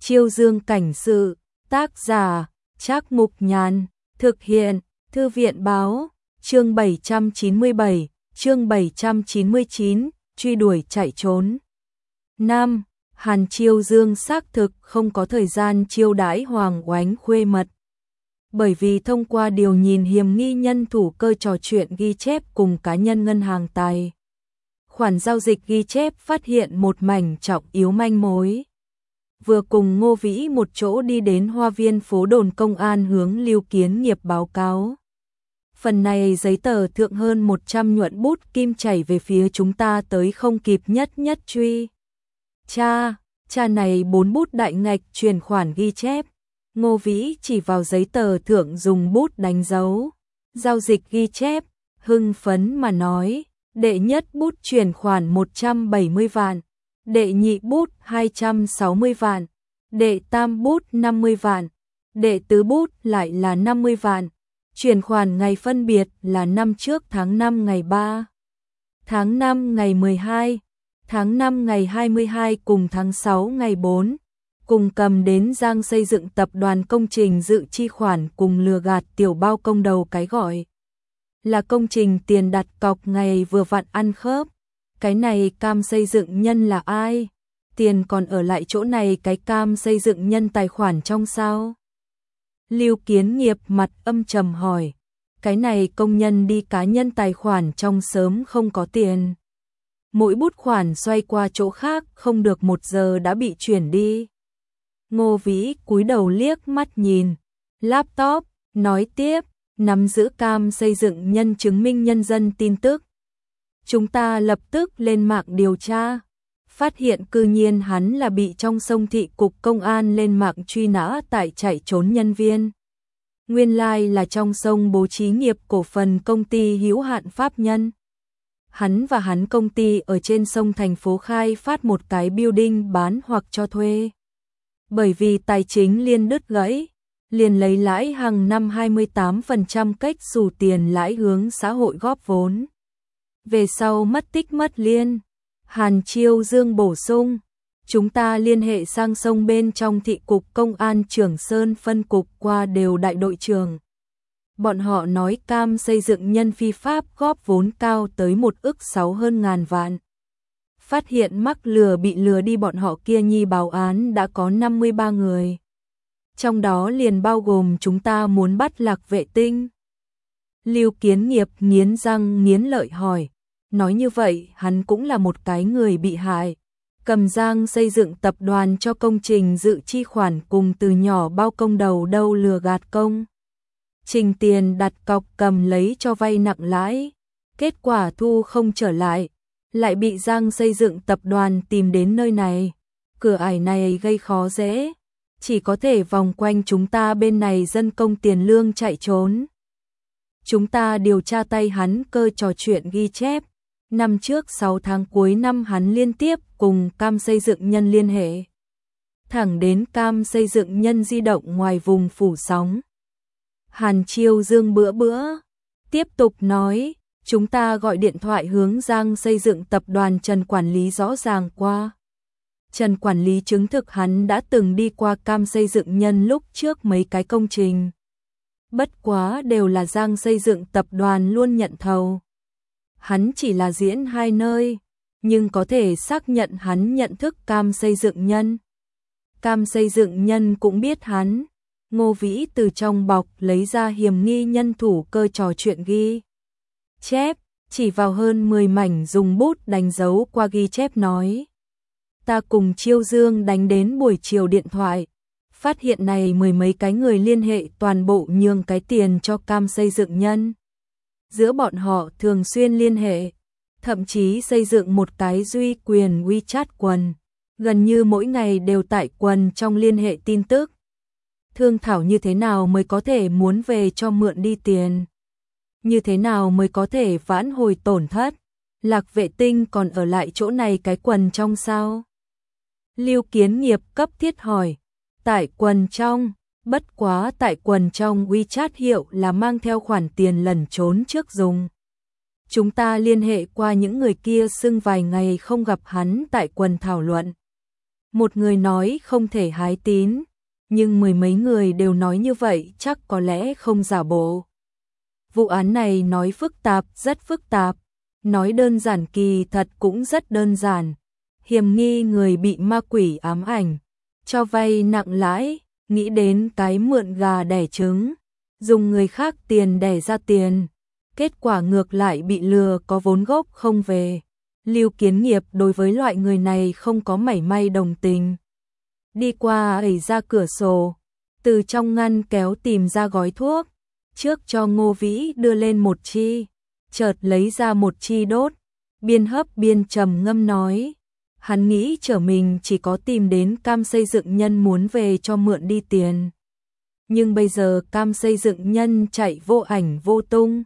Chiêu Dương cảnh sự, tác giả, Trác Mục Nhàn, thực hiện, Thư viện báo, chương 797, chương 799, truy đuổi chạy trốn. Nam, Hàn Chiêu Dương xác thực không có thời gian chiêu đãi Hoàng Oánh khuê mật. Bởi vì thông qua điều nhìn hiểm nghi nhân thủ cơ trò chuyện ghi chép cùng cá nhân ngân hàng tài khoản giao dịch ghi chép phát hiện một mảnh trọng yếu manh mối. Vừa cùng Ngô Vĩ một chỗ đi đến Hoa Viên phố đồn công an hướng Lưu Kiến Nghiệp báo cáo. Phần này giấy tờ thượng hơn 100 nhuận bút kim chảy về phía chúng ta tới không kịp nhất truy. Cha này 4 bút đại ngạch chuyển khoản ghi chép. Ngô Vĩ chỉ vào giấy tờ thượng dùng bút đánh dấu. Giao dịch ghi chép, hưng phấn mà nói, đệ nhất bút chuyển khoản 170 vạn, đệ nhị bút 260 vạn, đệ tam bút 50 vạn, đệ tứ bút lại là 50 vạn. Chuyển khoản ngày phân biệt là năm trước tháng 5 ngày 3, tháng 5 ngày 12, tháng 5 ngày 22 cùng tháng 6 ngày 4, cùng cầm đến Giang Xây Dựng tập đoàn công trình dự chi khoản cùng lừa gạt tiểu bao công đầu cái gọi là công trình tiền đặt cọc ngày vừa vặn ăn khớp. Cái này Cam Xây Dựng nhân là ai? Tiền còn ở lại chỗ này cái Cam Xây Dựng nhân tài khoản trong sao? Lưu Kiến Nghiệp mặt âm trầm hỏi, cái này công nhân đi cá nhân tài khoản trong sớm không có tiền. Mỗi bút khoản xoay qua chỗ khác không được 1 giờ đã bị chuyển đi. Ngô Vĩ cúi đầu liếc mắt nhìn laptop, nói tiếp, nắm giữ Cam Xây Dựng nhân chứng minh nhân dân tin tức. Chúng ta lập tức lên mạng điều tra, phát hiện cư nhiên hắn là bị trong sông thị cục công an lên mạng truy nã tại chạy trốn nhân viên. Nguyên lai là trong sông bố trí nghiệp cổ phần công ty hữu hạn pháp nhân. Hắn và hắn công ty ở trên sông thành phố khai phát một cái building bán hoặc cho thuê. Bởi vì tài chính liên đứt gãy, liền lấy lãi hàng năm 28% cách xù tiền lãi hướng xã hội góp vốn. Về sau mất tích mất liên, Hàn Chiêu Dương bổ sung, chúng ta liên hệ sang sông bên trong thị cục công an Trường Sơn phân cục qua đều đại đội trưởng. Bọn họ nói Cam Xây Dựng nhân phi pháp góp vốn cao tới 1,6 hơn ngàn vạn. Phát hiện mắc lừa bị lừa đi bọn họ kia nhi báo án đã có 53 người. Trong đó liền bao gồm chúng ta muốn bắt Lạc Vệ Tinh. Lưu Kiến Nghiệp nghiến răng nghiến lợi hỏi, nói như vậy hắn cũng là một cái người bị hại. Cầm Giang Xây Dựng tập đoàn cho công trình dự chi khoản cùng từ nhỏ bao công đầu đâu lừa gạt công trình tiền đặt cọc cầm lấy cho vay nặng lãi. Kết quả thu không trở lại, lại bị Giang Xây Dựng tập đoàn tìm đến nơi này. Cửa ải này gây khó dễ, chỉ có thể vòng quanh chúng ta bên này dân công tiền lương chạy trốn. Chúng ta điều tra tay hắn cơ trò chuyện ghi chép. Năm trước 6 tháng cuối năm hắn liên tiếp cùng Cam Xây Dựng nhân liên hệ. Thẳng đến Cam Xây Dựng nhân di động ngoài vùng phủ sóng. Hàn Chiêu Dương bữa tiếp tục nói, chúng ta gọi điện thoại hướng Giang Xây Dựng tập đoàn Trần quản lý rõ ràng qua. Trần quản lý chứng thực hắn đã từng đi qua Cam Xây Dựng nhân lúc trước mấy cái công trình. Bất quá đều là Giang Xây Dựng tập đoàn luôn nhận thầu. Hắn chỉ là diễn 2 nơi, nhưng có thể xác nhận hắn nhận thức Cam Xây Dựng nhân. Cam Xây Dựng nhân cũng biết hắn. Ngô Vĩ từ trong bọc lấy ra hiểm nghi nhân thủ cơ trò chuyện ghi chép, chỉ vào hơn 10 mảnh dùng bút đánh dấu qua ghi chép nói. Ta cùng Chiêu Dương đánh đến buổi chiều điện thoại, phát hiện này 10 mấy cái người liên hệ toàn bộ nhường cái tiền cho Cam Xây Dựng nhân. Giữa bọn họ thường xuyên liên hệ, thậm chí xây dựng một cái duy quyền WeChat quần, gần như mỗi ngày đều tại quần trong liên hệ tin tức. Thương thảo như thế nào mới có thể muốn về cho mượn đi tiền, như thế nào mới có thể vãn hồi tổn thất. Lạc Vệ Tinh còn ở lại chỗ này cái quần trong sao? Lưu Kiến Nghiệp cấp thiết hỏi, tại quần trong. Bất quá tại quần trong WeChat hiệu là mang theo khoản tiền lẩn trốn trước dùng. Chúng ta liên hệ qua những người kia xưng vài ngày không gặp hắn tại quần thảo luận. Một người nói không thể hái tín, nhưng mười mấy người đều nói như vậy chắc có lẽ không giả bộ. Vụ án này nói phức tạp, rất phức tạp, nói đơn giản kỳ thật cũng rất đơn giản. Hiểm nghi người bị ma quỷ ám ảnh, cho vay nặng lãi, nghĩ đến cái mượn gà đẻ trứng, dùng người khác tiền đẻ ra tiền, kết quả ngược lại bị lừa có vốn gốc không về. Lưu Kiến Nghiệp đối với loại người này không có mảy may đồng tình. Đi qua ẩy ra cửa sổ, từ trong ngăn kéo tìm ra gói thuốc, trước cho Ngô Vĩ đưa lên một chi, chợt lấy ra một chi đốt, biên hấp biên trầm ngâm nói. Hắn nghĩ trở mình chỉ có tìm đến Cam xây dựng nhân muốn về cho mượn đi tiền. Nhưng bây giờ Cam xây dựng nhân chạy vô ảnh vô tung.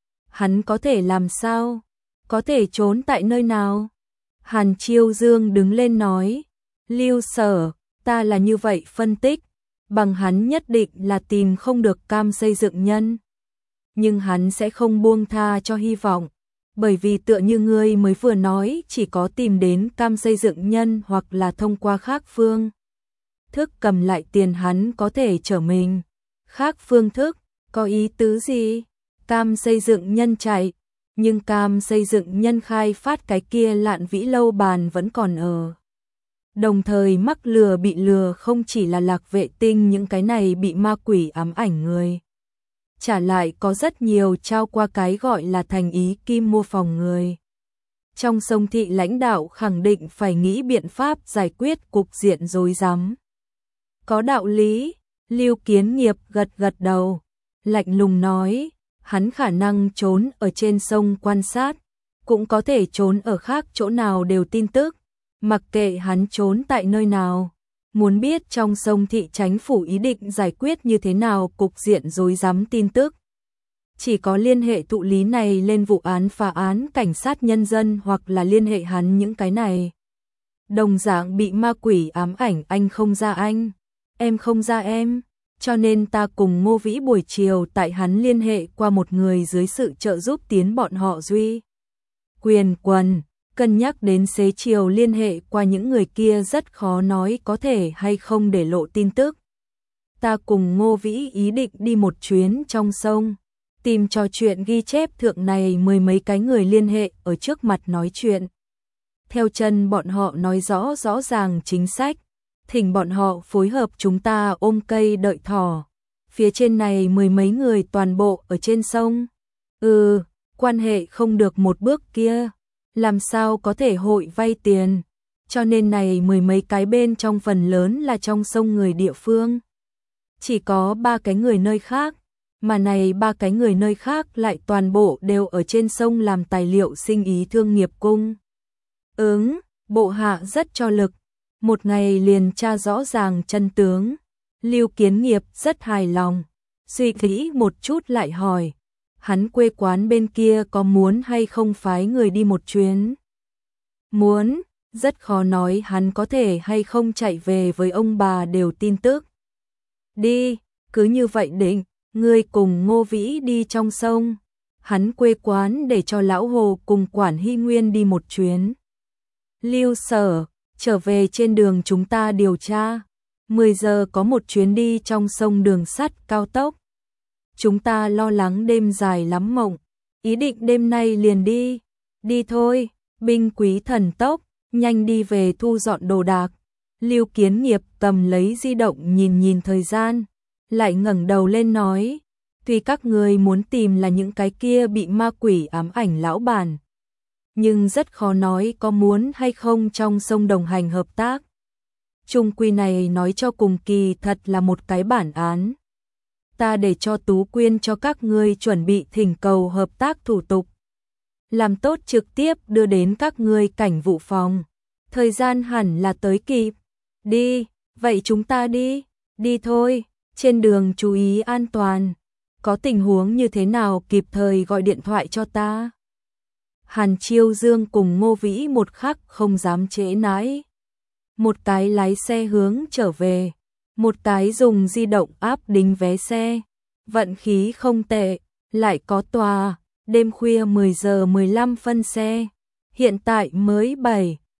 Hắn có thể làm sao? Có thể trốn tại nơi nào? Hàn Chiêu Dương đứng lên nói. Lưu Sở, ta là như vậy phân tích. Bằng hắn nhất định là tìm không được Cam xây dựng nhân. Nhưng hắn sẽ không buông tha cho hy vọng. Bởi vì tựa như ngươi mới vừa nói chỉ có tìm đến Cam xây dựng nhân hoặc là thông qua khác phương thức cầm lại tiền hắn có thể trở mình. Khác phương thức, có ý tứ gì? Cam xây dựng nhân chạy, nhưng Cam xây dựng nhân khai phát cái kia Lạn Vĩ lâu bàn vẫn còn ở. Đồng thời mắc lừa bị lừa không chỉ là Lạc Vệ Tinh, những cái này bị ma quỷ ám ảnh người. Trả lại có rất nhiều trao qua cái gọi là thành ý kim mua phòng người. Trong Sông Thị lãnh đạo khẳng định phải nghĩ biện pháp giải quyết cục diện rối rắm. Có đạo lý, Lưu Kiến Nghiệp gật gật đầu, lạnh lùng nói, hắn khả năng trốn ở trên sông quan sát, cũng có thể trốn ở khác chỗ nào đều tin tức, mặc kệ hắn trốn tại nơi nào. Muốn biết trong Sông Thị Chánh phủ ý định giải quyết như thế nào cục diện rối rắm tin tức. Chỉ có liên hệ thụ lý này lên vụ án phá án cảnh sát nhân dân hoặc là liên hệ hắn những cái này. Đồng dạng bị ma quỷ ám ảnh, anh không ra anh, em không ra em, cho nên ta cùng Ngô Vĩ buổi chiều tại hắn liên hệ qua một người dưới sự trợ giúp tiến bọn họ duy. Quyền quần, cân nhắc đến xế chiều liên hệ qua những người kia rất khó nói có thể hay không để lộ tin tức. Ta cùng Ngô Vĩ ý định đi một chuyến trong sông, tìm trò chuyện ghi chép thượng này mười mấy cái người liên hệ ở trước mặt nói chuyện. Theo chân bọn họ nói rõ rõ ràng chính sách, thỉnh bọn họ phối hợp chúng ta ôm cây đợi thỏ. Phía trên này mười mấy người toàn bộ ở trên sông. Quan hệ không được một bước kia, làm sao có thể hội vay tiền, cho nên này mười mấy cái bên trong phần lớn là trong sông người địa phương. Chỉ có 3 cái người nơi khác, mà này 3 cái người nơi khác lại toàn bộ đều ở trên sông làm tài liệu sinh ý thương nghiệp cung. Bộ hạ rất cho lực, một ngày liền tra rõ ràng chân tướng. Lưu Kiến Nghiệp rất hài lòng, suy nghĩ một chút lại hỏi, hắn quê quán bên kia có muốn hay không phái người đi một chuyến? Muốn, rất khó nói hắn có thể hay không chạy về với ông bà đều tin tức. Đi, cứ như vậy định, ngươi cùng Ngô Vĩ đi trong sông, hắn quê quán để cho lão Hồ cùng quản Hy Nguyên đi một chuyến. Lưu Sở, trở về trên đường chúng ta điều tra, 10 giờ có một chuyến đi trong sông đường sắt cao tốc. Chúng ta lo lắng đêm dài lắm mộng, ý định đêm nay liền đi. Đi thôi, binh quý thần tốc, nhanh đi về thu dọn đồ đạc. Lưu Kiến Nghiệp cầm lấy di động nhìn nhìn thời gian, lại ngẩng đầu lên nói, tuy các người muốn tìm là những cái kia bị ma quỷ ám ảnh lão bản, nhưng rất khó nói có muốn hay không trong sông đồng hành hợp tác. Chung quy này nói cho cùng kỳ thật là một cái bản án. Ta để cho Tú Quyên cho các ngươi chuẩn bị thỉnh cầu hợp tác thủ tục. Làm tốt trực tiếp đưa đến các ngươi cảnh vụ phòng. Thời gian hẳn là tới kịp. Đi, vậy chúng ta đi. Đi thôi, trên đường chú ý an toàn. Có tình huống như thế nào kịp thời gọi điện thoại cho ta. Hàn Chiêu Dương cùng Ngô Vĩ một khắc không dám trễ nãi. Một cái lái xe hướng trở về, một cái dùng di động áp đính vé xe. Vận khí không tệ, lại có tòa, đêm khuya 10 giờ 15 phân xe. Hiện tại mới 7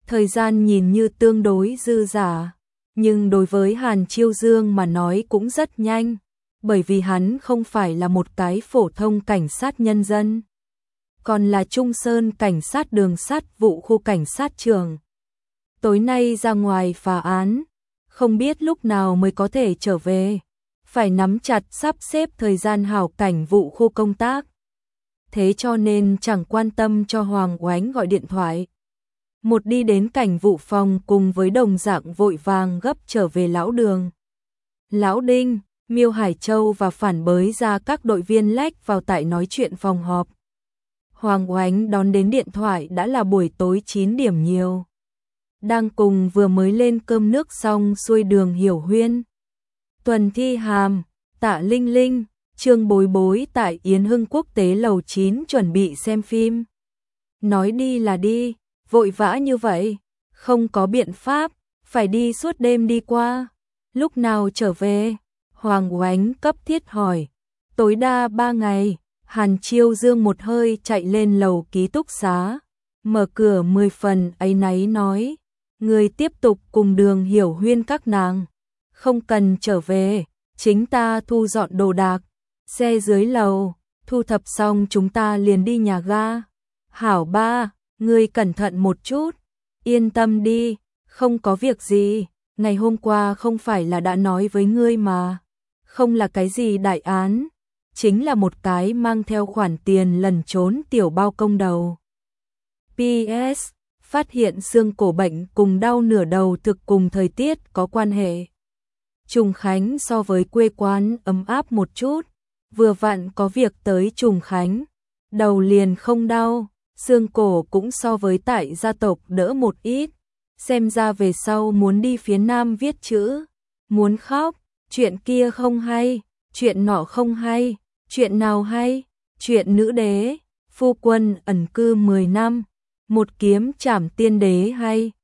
Thời gian nhìn như tương đối dư dả, nhưng đối với Hàn Chiêu Dương mà nói cũng rất nhanh, bởi vì hắn không phải là một cái phổ thông cảnh sát nhân dân, còn là Trung Sơn cảnh sát đường sắt vụ khu cảnh sát trường. Tối nay ra ngoài phá án, không biết lúc nào mới có thể trở về, phải nắm chặt sắp xếp thời gian hảo cảnh vụ khu công tác. Thế cho nên chẳng quan tâm cho Hoàng Oánh gọi điện thoại. Một đi đến cảnh vụ phòng cùng với đồng dạng vội vàng gấp trở về lão Đường. Lão Đinh, Miêu Hải Châu và Phản Bới ra các đội viên lách vào tại nói chuyện phòng họp. Hoàng Oánh đón đến điện thoại đã là buổi tối 9 điểm nhiều. Đang cùng vừa mới lên cơm nước xong xuôi Đường Hiểu Huyên, Tuần Thi Hàm, Tạ Linh Linh, Trương Bối Bối tại Yến Hưng Quốc tế lầu 9 chuẩn bị xem phim. Nói đi là đi, vội vã như vậy, không có biện pháp, phải đi suốt đêm đi qua. Lúc nào trở về? Hoàng Oánh cấp thiết hỏi. Tối đa 3 ngày. Hàn Chiêu Dương một hơi chạy lên lầu ký túc xá, mở cửa 10 phần áy náy nói, người tiếp tục cùng Đường Hiểu Huyên các nàng, không cần trở về, chính ta thu dọn đồ đạc, xe dưới lầu, thu thập xong chúng ta liền đi nhà ga. Hảo ba, ngươi cẩn thận một chút, yên tâm đi, không có việc gì, ngày hôm qua không phải là đã nói với ngươi mà, không là cái gì đại án. Chính là một cái mang theo khoản tiền lẩn trốn tiểu bao công đầu. PS, phát hiện xương cổ bệnh cùng đau nửa đầu thực cùng thời tiết có quan hệ. Trùng Khánh so với quê quán ấm áp một chút, vừa vặn có việc tới Trùng Khánh, đầu liền không đau, xương cổ cũng so với tại gia tộc đỡ một ít, xem ra về sau muốn đi phía Nam viết chữ, muốn khóc, chuyện kia không hay, chuyện nọ không hay. Chuyện nào hay? Chuyện nữ đế, phu quân ẩn cư 10 năm, một kiếm trảm tiên đế hay?